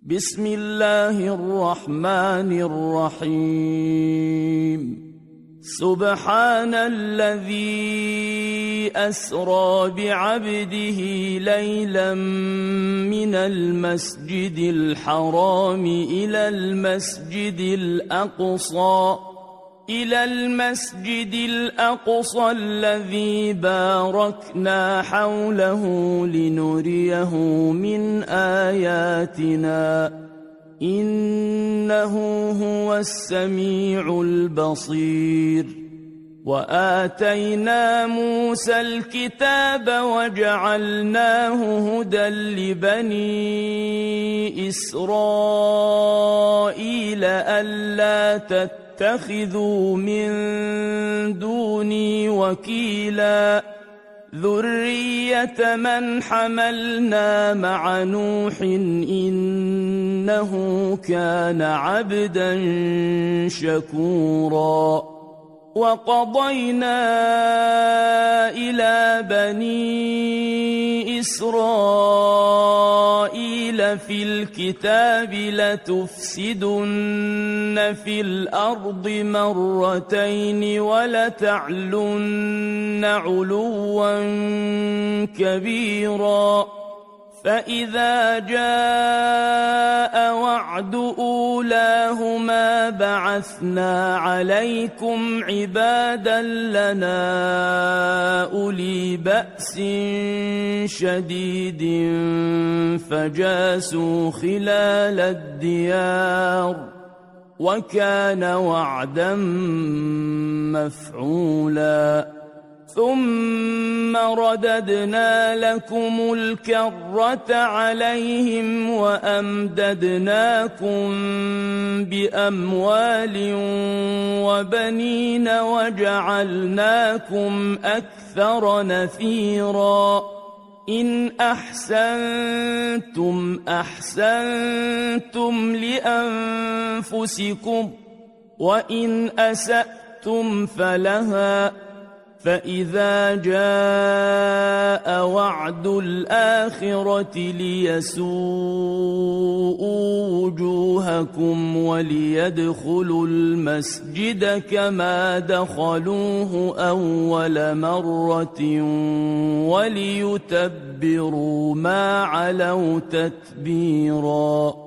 بسم الله الرحمن الرحيم سبحان الذي أسرى بعبده ليلا من المسجد الحرام إلى المسجد الأقصى الذي باركنا حوله لنريه من آياتنا إنه هو السميع البصير. وآتينا موسى الكتاب وجعلناه هدى لبني إسرائيل ألا تتخذوا من دوني وكيلا ذرية من حملنا مع نوح إنه كان عبدا شكورا. وقضينا إلى بني إسرائيل في الكتاب لتفسدن في الأرض مرتين ولتعلن علوا كبيرا. فإذا جاء وعد أولاهما بعثنا عليكم عبادا لنا أولي بأس شديد فجاسوا خلال الديار وكان وعدا مفعولا. ثم رددنا لكم الكرة عليهم وأمددناكم بأموال وبنين وجعلناكم أكثر نفيرا. إن أحسنتم أحسنتم لأنفسكم وإن أسأتم فلها. فإذا جاء وعد الآخرة ليسوءوا وجوهكم وليدخلوا المسجد كما دخلوه أول مرة وليتبروا ما علوا تتبيرا.